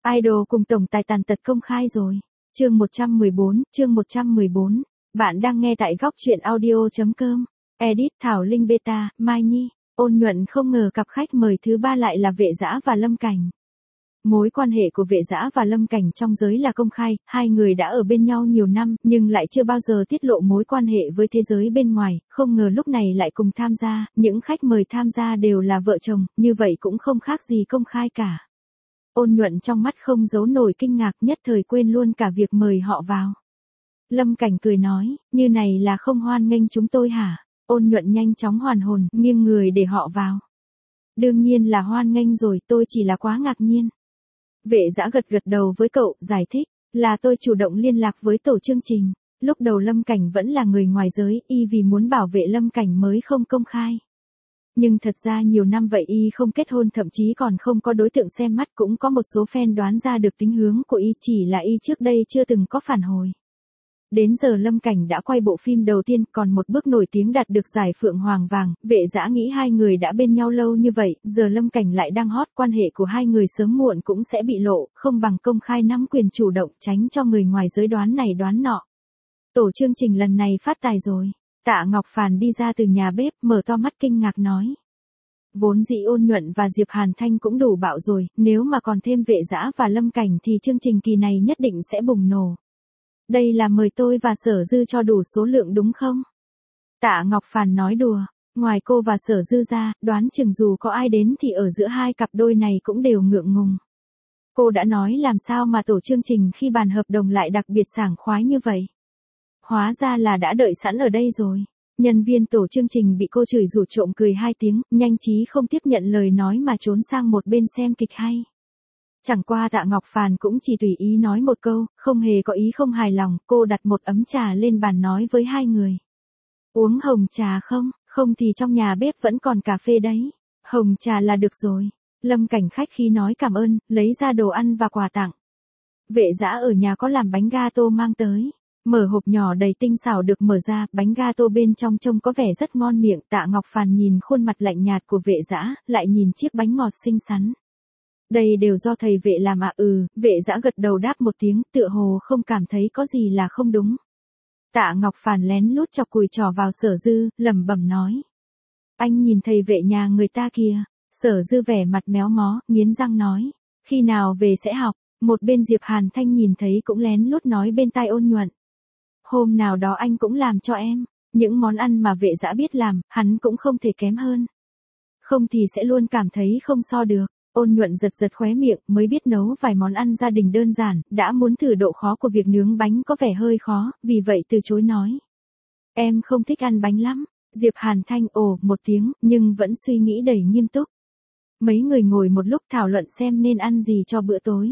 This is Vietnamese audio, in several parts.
Idol cùng tổng tài tàn tật công khai rồi. Chương 114. Bạn đang nghe tại góc truyện audio.com. Edit Thảo Linh Beta, Mai Nhi. Ôn Nhuận không ngờ cặp khách mời thứ ba lại là Vệ Dã và Lâm Cảnh. Mối quan hệ của Vệ Dã và Lâm Cảnh trong giới là công khai, hai người đã ở bên nhau nhiều năm, nhưng lại chưa bao giờ tiết lộ mối quan hệ với thế giới bên ngoài, không ngờ lúc này lại cùng tham gia, những khách mời tham gia đều là vợ chồng, như vậy cũng không khác gì công khai cả. Ôn Nhuận trong mắt không giấu nổi kinh ngạc, nhất thời quên luôn cả việc mời họ vào. Lâm Cảnh cười nói, như này là không hoan nghênh chúng tôi hả? Ôn Nhuận nhanh chóng hoàn hồn, nghiêng người để họ vào. Đương nhiên là hoan nghênh rồi, tôi chỉ là quá ngạc nhiên. Vệ Dã gật đầu với cậu, giải thích, là tôi chủ động liên lạc với tổ chương trình. Lúc đầu Lâm Cảnh vẫn là người ngoài giới, y vì muốn bảo vệ Lâm Cảnh mới không công khai. Nhưng thật ra nhiều năm vậy y không kết hôn, thậm chí còn không có đối tượng xem mắt, cũng có một số fan đoán ra được tính hướng của y, chỉ là y trước đây chưa từng có phản hồi. Đến giờ Lâm Cảnh đã quay bộ phim đầu tiên, còn một bước nổi tiếng đạt được giải Phượng Hoàng Vàng. Vệ Dã nghĩ hai người đã bên nhau lâu như vậy, giờ Lâm Cảnh lại đang hot, quan hệ của hai người sớm muộn cũng sẽ bị lộ, không bằng công khai nắm quyền chủ động, tránh cho người ngoài giới đoán này đoán nọ. Tổ chương trình lần này phát tài rồi. Tạ Ngọc Phàn đi ra từ nhà bếp, mở to mắt kinh ngạc nói. Vốn dĩ Ôn Nhuận và Diệp Hàn Thanh cũng đủ bạo rồi, nếu mà còn thêm Vệ Dã và Lâm Cảnh thì chương trình kỳ này nhất định sẽ bùng nổ. Đây là mời tôi và Sở Dư cho đủ số lượng đúng không? Tạ Ngọc Phàn nói đùa, ngoài cô và Sở Dư ra, đoán chừng dù có ai đến thì ở giữa hai cặp đôi này cũng đều ngượng ngùng. Cô đã nói làm sao mà tổ chương trình khi bàn hợp đồng lại đặc biệt sảng khoái như vậy? Hóa ra là đã đợi sẵn ở đây rồi. Nhân viên tổ chương trình bị cô chửi rủa trộm cười hai tiếng, nhanh trí không tiếp nhận lời nói mà trốn sang một bên xem kịch hay. Chẳng qua Tạ Ngọc Phàn cũng chỉ tùy ý nói một câu, không hề có ý không hài lòng, cô đặt một ấm trà lên bàn nói với hai người. Uống hồng trà không? Không thì trong nhà bếp vẫn còn cà phê đấy. Hồng trà là được rồi. Lâm Cảnh khách khí nói cảm ơn, lấy ra đồ ăn và quà tặng. Vệ Dã ở nhà có làm bánh gato mang tới. Mở hộp nhỏ đầy tinh xảo được mở ra, bánh gato bên trong trông có vẻ rất ngon miệng. Tạ Ngọc Phàn nhìn khuôn mặt lạnh nhạt của Vệ Dã, lại nhìn chiếc bánh ngọt xinh xắn. Đây đều do thầy Vệ làm ạ. Vệ Dã gật đầu đáp một tiếng, tựa hồ không cảm thấy có gì là không đúng. Tạ Ngọc Phàn lén lút chọc cùi trò vào Sở Dư, lẩm bẩm nói. Anh nhìn thầy Vệ nhà người ta kìa. Sở Dư vẻ mặt méo mó, nghiến răng nói. Khi nào về sẽ học? Một bên Diệp Hàn Thanh nhìn thấy cũng lén lút nói bên tai Ôn Nhuận. Hôm nào đó anh cũng làm cho em. Những món ăn mà Vệ Dã biết làm, hắn cũng không thể kém hơn. Không thì sẽ luôn cảm thấy không so được. Ôn Nhuận giật khóe miệng, mới biết nấu vài món ăn gia đình đơn giản, đã muốn thử độ khó của việc nướng bánh có vẻ hơi khó, vì vậy từ chối nói. Em không thích ăn bánh lắm. Diệp Hàn Thanh ồ một tiếng, nhưng vẫn suy nghĩ đầy nghiêm túc. Mấy người ngồi một lúc thảo luận xem nên ăn gì cho bữa tối.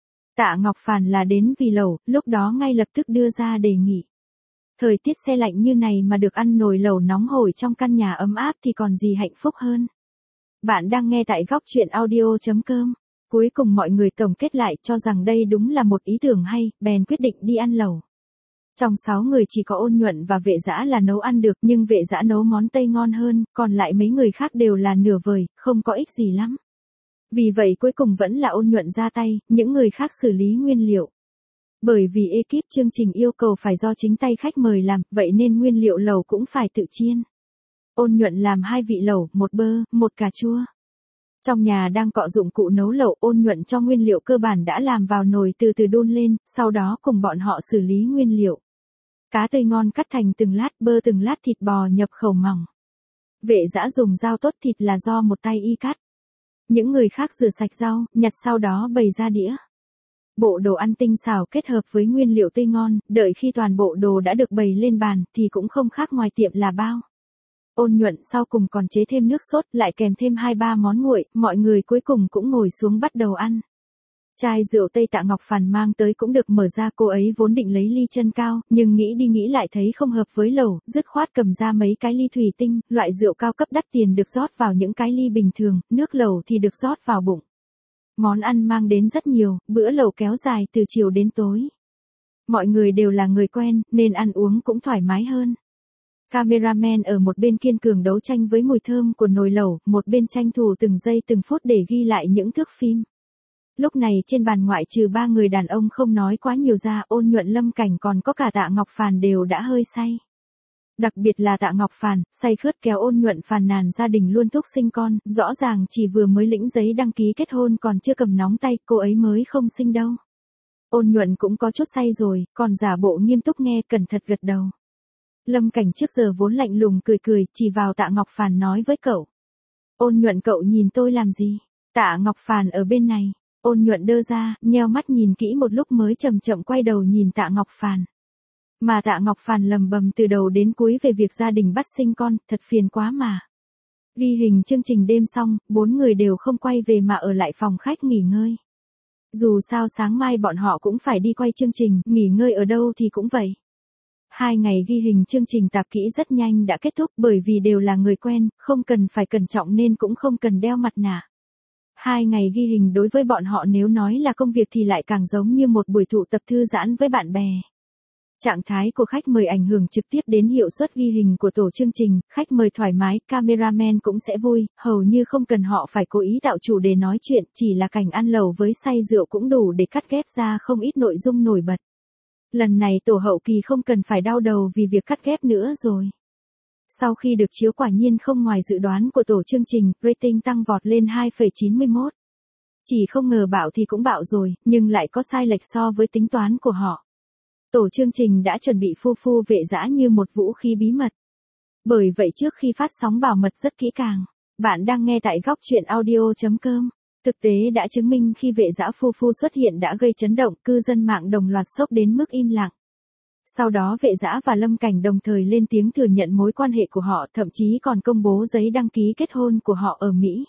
Tạ Ngọc Phàn là đến vì lẩu, lúc đó ngay lập tức đưa ra đề nghị. Thời tiết se lạnh như này mà được ăn nồi lẩu nóng hổi trong căn nhà ấm áp thì còn gì hạnh phúc hơn. Bạn đang nghe tại góc truyện audio.com. Cuối cùng mọi người tổng kết lại cho rằng đây đúng là một ý tưởng hay, bèn quyết định đi ăn lẩu. Trong 6 người chỉ có Ôn Nhuận và Vệ Dã là nấu ăn được, nhưng Vệ Dã nấu món Tây ngon hơn, còn lại mấy người khác đều là nửa vời, không có ích gì lắm. Vì vậy cuối cùng vẫn là Ôn Nhuận ra tay, những người khác xử lý nguyên liệu. Bởi vì ekip chương trình yêu cầu phải do chính tay khách mời làm, vậy nên nguyên liệu lẩu cũng phải tự chiên. Ôn Nhuận làm 2 vị lẩu, 1 bơ, 1 cà chua. Trong nhà đang cọ dụng cụ nấu lẩu, Ôn Nhuận cho nguyên liệu cơ bản đã làm vào nồi từ từ đun lên, sau đó cùng bọn họ xử lý nguyên liệu. Cá tươi ngon cắt thành từng lát, bơ từng lát, thịt bò nhập khẩu mỏng. Vệ Dã dùng dao tốt thịt là do một tay y cắt. Những người khác rửa sạch rau, nhặt sau đó bày ra đĩa. Bộ đồ ăn tinh xảo kết hợp với nguyên liệu tươi ngon, đợi khi toàn bộ đồ đã được bày lên bàn thì cũng không khác ngoài tiệm là bao. Ôn Nhuận sau cùng còn chế thêm nước sốt, lại kèm thêm 2-3 món nguội, mọi người cuối cùng cũng ngồi xuống bắt đầu ăn. Chai rượu Tây Tạ Ngọc Phàn mang tới cũng được mở ra, cô ấy vốn định lấy ly chân cao, nhưng nghĩ đi nghĩ lại thấy không hợp với lẩu, dứt khoát cầm ra mấy cái ly thủy tinh, loại rượu cao cấp đắt tiền được rót vào những cái ly bình thường, nước lẩu thì được rót vào bụng. Món ăn mang đến rất nhiều, bữa lẩu kéo dài từ chiều đến tối. Mọi người đều là người quen, nên ăn uống cũng thoải mái hơn. Cameraman ở một bên kiên cường đấu tranh với mùi thơm của nồi lẩu, một bên tranh thủ từng giây từng phút để ghi lại những thước phim. Lúc này trên bàn ngoại trừ 3 người đàn ông không nói quá nhiều ra, Ôn Nhuận, Lâm Cảnh còn có cả Tạ Ngọc Phàn đều đã hơi say. Đặc biệt là Tạ Ngọc Phàn, say khướt kéo Ôn Nhuận phàn nàn gia đình luôn thúc sinh con, rõ ràng chỉ vừa mới lĩnh giấy đăng ký kết hôn còn chưa cầm nóng tay, cô ấy mới không sinh đâu. Ôn Nhuận cũng có chút say rồi, còn giả bộ nghiêm túc nghe, cẩn thận gật đầu. Lâm Cảnh trước giờ vốn lạnh lùng cười cười, chỉ vào Tạ Ngọc Phàn nói với cậu. Ôn Nhuận, cậu nhìn tôi làm gì? Tạ Ngọc Phàn ở bên này. Ôn Nhuận đơ ra, nheo mắt nhìn kỹ một lúc mới chậm chậm quay đầu nhìn Tạ Ngọc Phàn. Mà Tạ Ngọc Phàn lầm bầm từ đầu đến cuối về việc gia đình bắt sinh con, thật phiền quá mà. Ghi hình chương trình đêm xong, 4 người đều không quay về mà ở lại phòng khách nghỉ ngơi. Dù sao sáng mai bọn họ cũng phải đi quay chương trình, nghỉ ngơi ở đâu thì cũng vậy. 2 ngày ghi hình chương trình tạp kỹ rất nhanh đã kết thúc, bởi vì đều là người quen, không cần phải cẩn trọng nên cũng không cần đeo mặt nạ. 2 ngày ghi hình đối với bọn họ nếu nói là công việc thì lại càng giống như một buổi tụ tập thư giãn với bạn bè. Trạng thái của khách mời ảnh hưởng trực tiếp đến hiệu suất ghi hình của tổ chương trình, khách mời thoải mái, cameraman cũng sẽ vui, hầu như không cần họ phải cố ý tạo chủ đề nói chuyện, chỉ là cảnh ăn lẩu với say rượu cũng đủ để cắt ghép ra không ít nội dung nổi bật. Lần này tổ hậu kỳ không cần phải đau đầu vì việc cắt ghép nữa rồi. Sau khi được chiếu quả nhiên không ngoài dự đoán của tổ chương trình, rating tăng vọt lên 2,91. Chỉ không ngờ bạo thì cũng bạo rồi, nhưng lại có sai lệch so với tính toán của họ. Tổ chương trình đã chuẩn bị phu phu vệ dã như một vũ khí bí mật. Bởi vậy trước khi phát sóng bảo mật rất kỹ càng. Bạn đang nghe tại góc truyện audio.com. Thực tế đã chứng minh khi vệ dã phu phu xuất hiện đã gây chấn động, cư dân mạng đồng loạt sốc đến mức im lặng. Sau đó vệ dã và Lâm Cảnh đồng thời lên tiếng thừa nhận mối quan hệ của họ, thậm chí còn công bố giấy đăng ký kết hôn của họ ở Mỹ.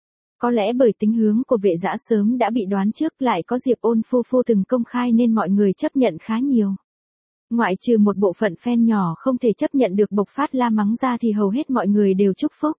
Có lẽ bởi tính hướng của vệ dã sớm đã bị đoán trước, lại có Diệp Ôn phu phu từng công khai nên mọi người chấp nhận khá nhiều. Ngoại trừ một bộ phận fan nhỏ không thể chấp nhận được bộc phát la mắng ra thì hầu hết mọi người đều chúc phúc.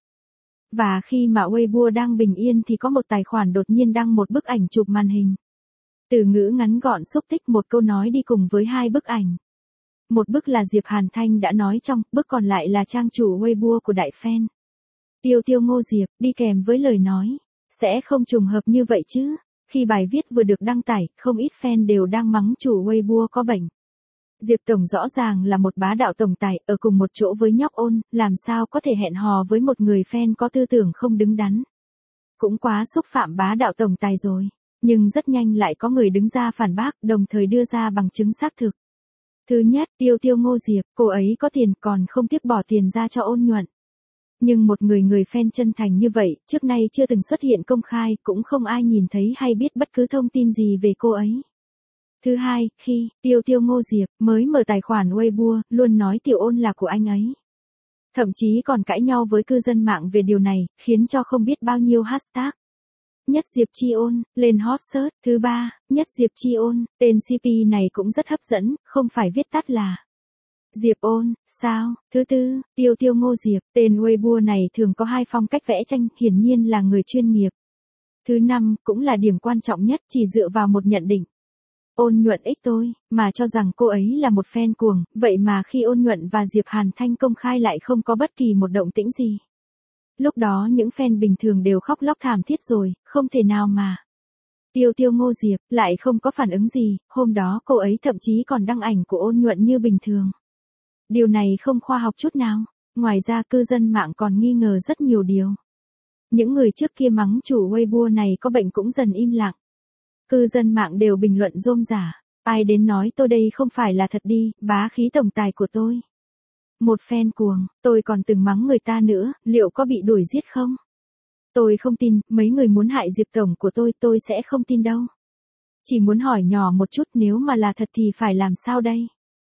Và khi mà Weibo đang bình yên thì có một tài khoản đột nhiên đăng một bức ảnh chụp màn hình. Từ ngữ ngắn gọn xúc tích một câu nói đi cùng với 2 bức ảnh. Một bức là Diệp Hàn Thanh đã nói trong, bức còn lại là trang chủ Weibo của đại fan. Tiêu Tiêu Ngô Diệp, đi kèm với lời nói. Sẽ không trùng hợp như vậy chứ. Khi bài viết vừa được đăng tải, không ít fan đều đang mắng chủ Weibo có bệnh. Diệp Tổng rõ ràng là một bá đạo tổng tài, ở cùng một chỗ với nhóc Ôn, làm sao có thể hẹn hò với một người fan có tư tưởng không đứng đắn. Cũng quá xúc phạm bá đạo tổng tài rồi. Nhưng rất nhanh lại có người đứng ra phản bác, đồng thời đưa ra bằng chứng xác thực. Thứ nhất, Tiêu Tiêu Ngô Diệp, cô ấy có tiền còn không tiếc bỏ tiền ra cho Ôn Nhuận. Nhưng một người fan chân thành như vậy, trước nay chưa từng xuất hiện công khai, cũng không ai nhìn thấy hay biết bất cứ thông tin gì về cô ấy. Thứ hai, khi Tiêu Tiêu Ngô Diệp mới mở tài khoản Weibo, luôn nói Tiểu Ôn là của anh ấy. Thậm chí còn cãi nhau với cư dân mạng về điều này, khiến cho không biết bao nhiêu hashtag. Nhất Diệp Chi Ôn, lên hot search. Thứ ba, Nhất Diệp Chi Ôn, tên CP này cũng rất hấp dẫn, không phải viết tắt là Diệp Ôn, sao? Thứ tư, Tiêu Tiêu Ngô Diệp, tên Weibo này thường có 2 phong cách vẽ tranh, hiển nhiên là người chuyên nghiệp. Thứ năm, cũng là điểm quan trọng nhất, chỉ dựa vào một nhận định. Ôn Nhuận ích tôi, mà cho rằng cô ấy là một fan cuồng, vậy mà khi Ôn Nhuận và Diệp Hàn Thanh công khai lại không có bất kỳ một động tĩnh gì. Lúc đó những fan bình thường đều khóc lóc thảm thiết rồi, không thể nào mà. Tiêu Tiêu Ngô Diệp lại không có phản ứng gì, hôm đó cô ấy thậm chí còn đăng ảnh của Ôn Nhuận như bình thường. Điều này không khoa học chút nào. Ngoài ra cư dân mạng còn nghi ngờ rất nhiều điều. Những người trước kia mắng chủ Weibo này có bệnh cũng dần im lặng. Cư dân mạng đều bình luận rôm rả. Ai đến nói tôi đây không phải là thật đi, bá khí tổng tài của tôi. Một fan cuồng, tôi còn từng mắng người ta nữa, liệu có bị đuổi giết không? Tôi không tin, mấy người muốn hại Diệp Tổng của tôi sẽ không tin đâu. Chỉ muốn hỏi nhỏ một chút, nếu mà là thật thì phải làm sao đây?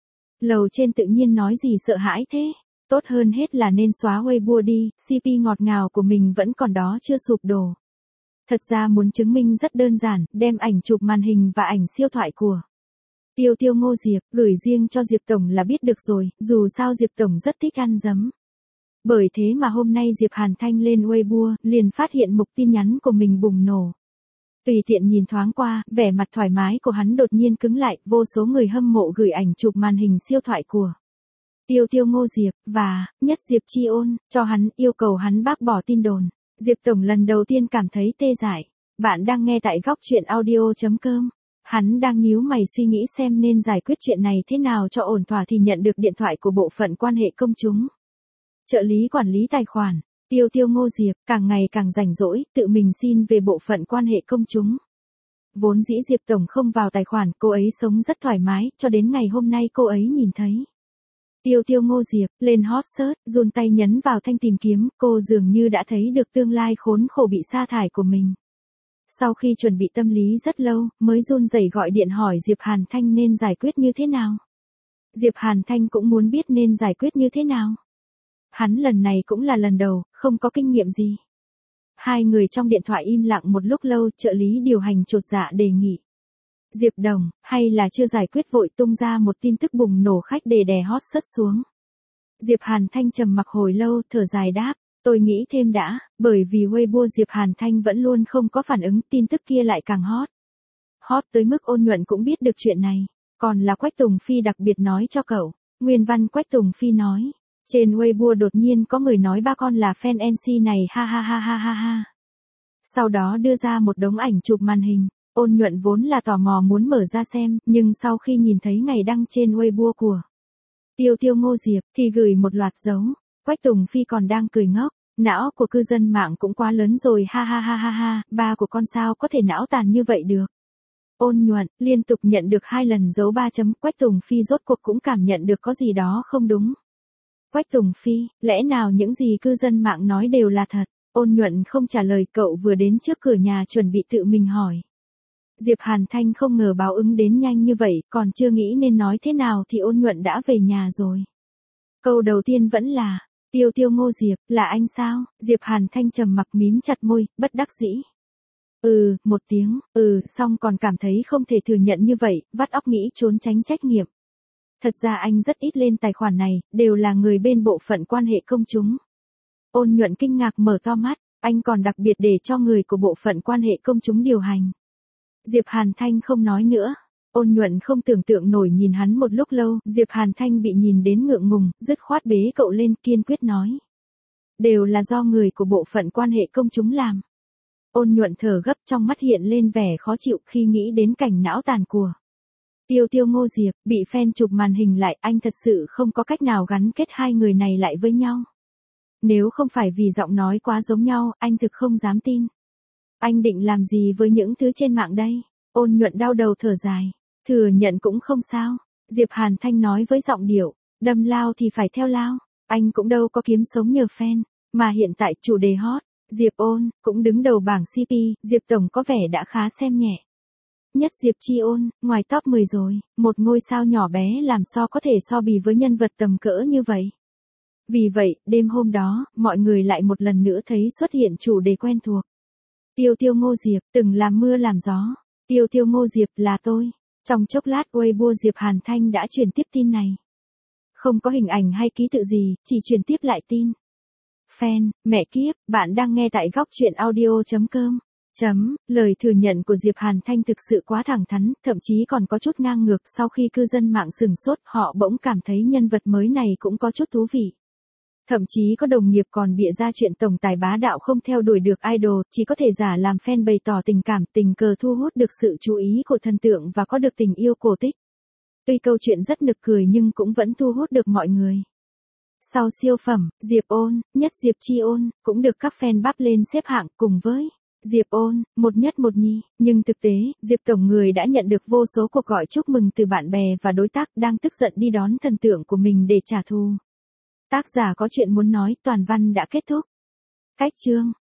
Lầu trên tự nhiên nói gì sợ hãi thế? Tốt hơn hết là nên xóa Weibo đi, CP ngọt ngào của mình vẫn còn đó chưa sụp đổ. Thật ra muốn chứng minh rất đơn giản, đem ảnh chụp màn hình và ảnh siêu thoại của Tiêu Tiêu Ngô Diệp, gửi riêng cho Diệp Tổng là biết được rồi, dù sao Diệp Tổng rất thích ăn dấm. Bởi thế mà hôm nay Diệp Hàn Thanh lên Weibo, liền phát hiện mục tin nhắn của mình bùng nổ. Tùy tiện nhìn thoáng qua, vẻ mặt thoải mái của hắn đột nhiên cứng lại, vô số người hâm mộ gửi ảnh chụp màn hình siêu thoại của Tiêu Tiêu Ngô Diệp, và Nhất Diệp Chi Ôn, cho hắn, yêu cầu hắn bác bỏ tin đồn. Diệp Tổng lần đầu tiên cảm thấy tê dại. Bạn đang nghe tại góc chuyện audio.com. Hắn đang nhíu mày suy nghĩ xem nên giải quyết chuyện này thế nào cho ổn thỏa thì nhận được điện thoại của bộ phận quan hệ công chúng. Trợ lý quản lý tài khoản, Tiêu Ngô Diệp, càng ngày càng rảnh rỗi, tự mình xin về bộ phận quan hệ công chúng. Vốn dĩ Diệp Tổng không vào tài khoản, cô ấy sống rất thoải mái, cho đến ngày hôm nay cô ấy nhìn thấy. Tiêu Ngô Diệp, lên hot search, run tay nhấn vào thanh tìm kiếm, cô dường như đã thấy được tương lai khốn khổ bị sa thải của mình. Sau khi chuẩn bị tâm lý rất lâu, mới run rẩy gọi điện hỏi Diệp Hàn Thanh nên giải quyết như thế nào. Diệp Hàn Thanh cũng muốn biết nên giải quyết như thế nào. Hắn lần này cũng là lần đầu, không có kinh nghiệm gì. Hai người trong điện thoại im lặng một lúc lâu, trợ lý điều hành chột dạ đề nghị. Diệp Đồng, hay là chưa giải quyết vội tung ra một tin tức bùng nổ khách để đè hot search xuống. Diệp Hàn Thanh trầm mặc hồi lâu, thở dài đáp, tôi nghĩ thêm đã, bởi vì Weibo Diệp Hàn Thanh vẫn luôn không có phản ứng, tin tức kia lại càng hot. Hot tới mức Ôn Nhuận cũng biết được chuyện này, còn là Quách Tùng Phi đặc biệt nói cho cậu. Nguyên văn Quách Tùng Phi nói, trên Weibo đột nhiên có người nói ba con là fan MC này ha ha ha ha ha ha. Sau đó đưa ra một đống ảnh chụp màn hình. Ôn Nhuận vốn là tò mò muốn mở ra xem, nhưng sau khi nhìn thấy ngày đăng trên Weibo của Tiêu Ngô Diệp thì gửi một loạt dấu. Quách Tùng Phi còn đang cười ngốc, não của cư dân mạng cũng quá lớn rồi ha ha ha ha ha, ba của con sao có thể não tàn như vậy được. Ôn Nhuận liên tục nhận được 2 lần dấu 3 chấm, Quách Tùng Phi rốt cuộc cũng cảm nhận được có gì đó không đúng. Quách Tùng Phi, lẽ nào những gì cư dân mạng nói đều là thật? Ôn Nhuận không trả lời, cậu vừa đến trước cửa nhà chuẩn bị tự mình hỏi. Diệp Hàn Thanh không ngờ báo ứng đến nhanh như vậy, còn chưa nghĩ nên nói thế nào thì Ôn Nhuận đã về nhà rồi. Câu đầu tiên vẫn là, Tiêu Ngô Diệp, là anh sao? Diệp Hàn Thanh trầm mặc mím chặt môi, bất đắc dĩ. Một tiếng, xong còn cảm thấy không thể thừa nhận như vậy, vắt óc nghĩ trốn tránh trách nhiệm. Thật ra anh rất ít lên tài khoản này, đều là người bên bộ phận quan hệ công chúng. Ôn Nhuận kinh ngạc mở to mắt, anh còn đặc biệt để cho người của bộ phận quan hệ công chúng điều hành. Diệp Hàn Thanh không nói nữa. Ôn Nhuận không tưởng tượng nổi nhìn hắn một lúc lâu, Diệp Hàn Thanh bị nhìn đến ngượng ngùng, dứt khoát bế cậu lên kiên quyết nói. Đều là do người của bộ phận quan hệ công chúng làm. Ôn Nhuận thở gấp, trong mắt hiện lên vẻ khó chịu khi nghĩ đến cảnh não tàn của Tiêu Ngô Diệp, bị fan chụp màn hình lại, anh thật sự không có cách nào gắn kết hai người này lại với nhau. Nếu không phải vì giọng nói quá giống nhau, anh thực không dám tin. Anh định làm gì với những thứ trên mạng đây? Ôn Nhuận đau đầu thở dài. Thừa nhận cũng không sao. Diệp Hàn Thanh nói với giọng điệu, đâm lao thì phải theo lao. Anh cũng đâu có kiếm sống nhờ fan. Mà hiện tại chủ đề hot, Diệp Ôn, cũng đứng đầu bảng CP, Diệp Tổng có vẻ đã khá xem nhẹ. Nhất Diệp Chi Ôn, ngoài top 10 rồi, một ngôi sao nhỏ bé làm sao có thể so bì với nhân vật tầm cỡ như vậy. Vì vậy, đêm hôm đó, mọi người lại một lần nữa thấy xuất hiện chủ đề quen thuộc. Tiêu Ngô Diệp, từng làm mưa làm gió. Tiêu Ngô Diệp là tôi. Trong chốc lát Weibo Diệp Hàn Thanh đã truyền tiếp tin này. Không có hình ảnh hay ký tự gì, chỉ truyền tiếp lại tin. Fan, mẹ kiếp, bạn đang nghe tại góc chuyện audio.com. Lời thừa nhận của Diệp Hàn Thanh thực sự quá thẳng thắn, thậm chí còn có chút ngang ngược. Sau khi cư dân mạng sửng sốt, họ bỗng cảm thấy nhân vật mới này cũng có chút thú vị. Thậm chí có đồng nghiệp còn bịa ra chuyện tổng tài bá đạo không theo đuổi được idol, chỉ có thể giả làm fan bày tỏ tình cảm, tình cờ thu hút được sự chú ý của thần tượng và có được tình yêu cổ tích. Tuy câu chuyện rất nực cười nhưng cũng vẫn thu hút được mọi người. Sau siêu phẩm, Diệp Ôn, Nhất Diệp Chi Ôn, cũng được các fan bắp lên xếp hạng cùng với Diệp Ôn, một nhất một nhì. Nhưng thực tế, Diệp Tổng người đã nhận được vô số cuộc gọi chúc mừng từ bạn bè và đối tác đang tức giận đi đón thần tượng của mình để trả thù. Tác giả có chuyện muốn nói, toàn văn đã kết thúc. Cách chương